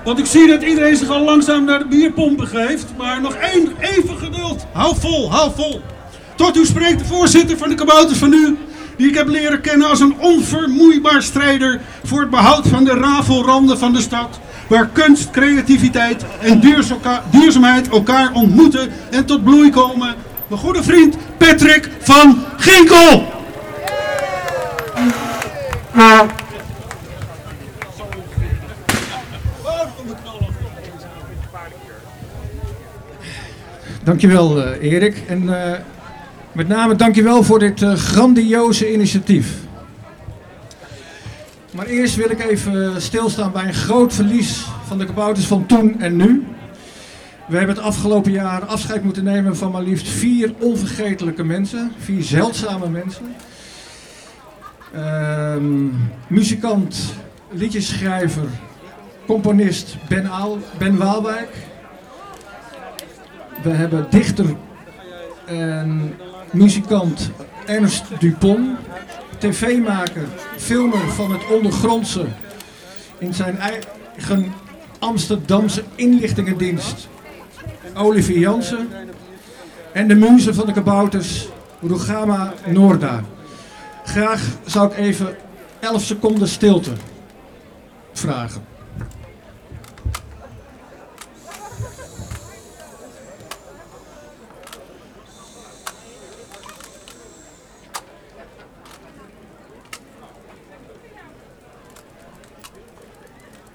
Want ik zie dat iedereen zich al langzaam naar de bierpomp begeeft. Maar nog even geduld. Hou vol, hou vol. Tot u spreekt de voorzitter van de Kabouters van nu, die ik heb leren kennen als een onvermoeibaar strijder voor het behoud van de rafelranden van de stad. Waar kunst, creativiteit en duurzaamheid elkaar ontmoeten en tot bloei komen. Mijn goede vriend Patrick van Ginkel. Dankjewel Erik en met name dankjewel voor dit grandioze initiatief. Maar eerst wil ik even stilstaan bij een groot verlies van de Kabouters van toen en nu. We hebben het afgelopen jaar afscheid moeten nemen van maar liefst 4 onvergetelijke mensen, 4 zeldzame mensen. Muzikant, liedjesschrijver, componist Ben Waalwijk. We hebben dichter en muzikant Ernst Dupont, tv-maker, filmer van het ondergrondse in zijn eigen Amsterdamse inlichtingendienst Olivier Jansen en de muze van de Kabouters Rugama Noorda. Graag zou ik even 11 seconden stilte vragen.